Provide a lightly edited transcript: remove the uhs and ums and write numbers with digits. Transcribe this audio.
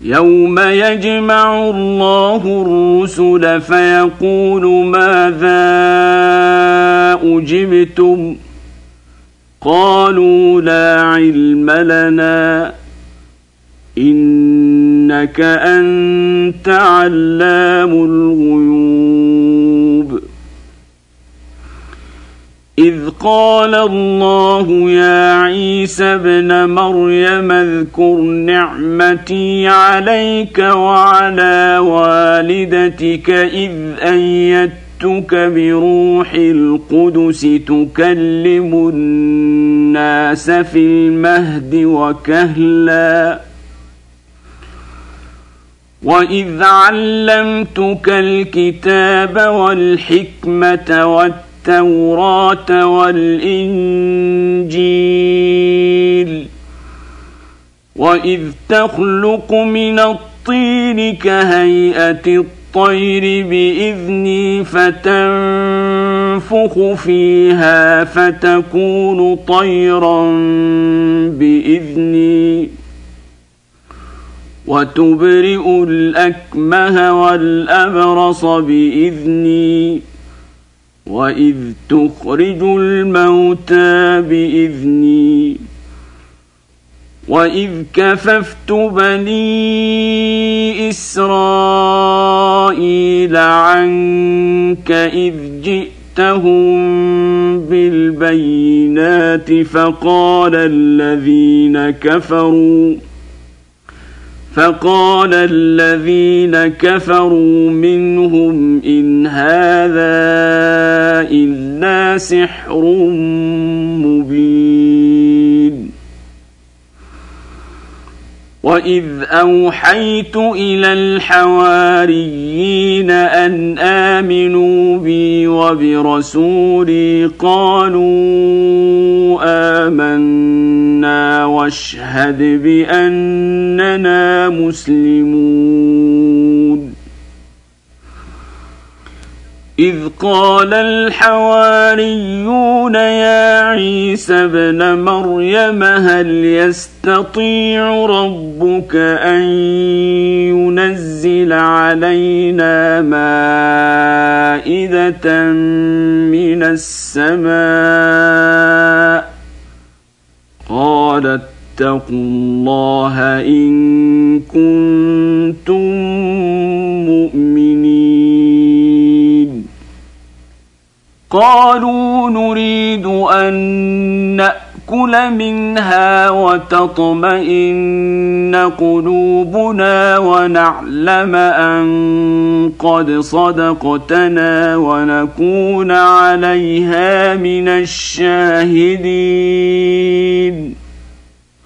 يوم يجمع الله الرسل فيقول ماذا أجبتم قالوا لا علم لنا إنك أنت علام الغيوب إذ قال الله يا عيسى ابن مريم اذكر نعمتي عليك وعلى والدتك إذ أيدتك بروح القدس تكلم الناس في المهد وكهلا وإذ علمتك الكتاب والحكمة والتوراة والإنجيل وإذ تخلق من الطين كهيئة الطير بإذني فتنفخ فيها فتكون طيرا بإذني وتبرئ الأكمه والأبرص بإذني وإذ تخرج الموتى بإذني وإذ كففت بني إسرائيل عنك إذ جئتهم بالبينات فقال الذين كفروا منهم إن هذا إلا سحر مبين وإذ أوحيت إلى الحواريين أن آمنوا بي وبرسولي قالوا آمنا واشهد بأننا مسلمون إذ قال الحواريون يا عيسى ابن مريم هل يستطيع ربك أن ينزل علينا مائدة من السماء قال اتقوا الله إن كنتم مؤمنين قالوا نريد أن نأكل منها وتطمئن قلوبنا ونعلم أن قد صدقتنا ونكون عليها من الشاهدين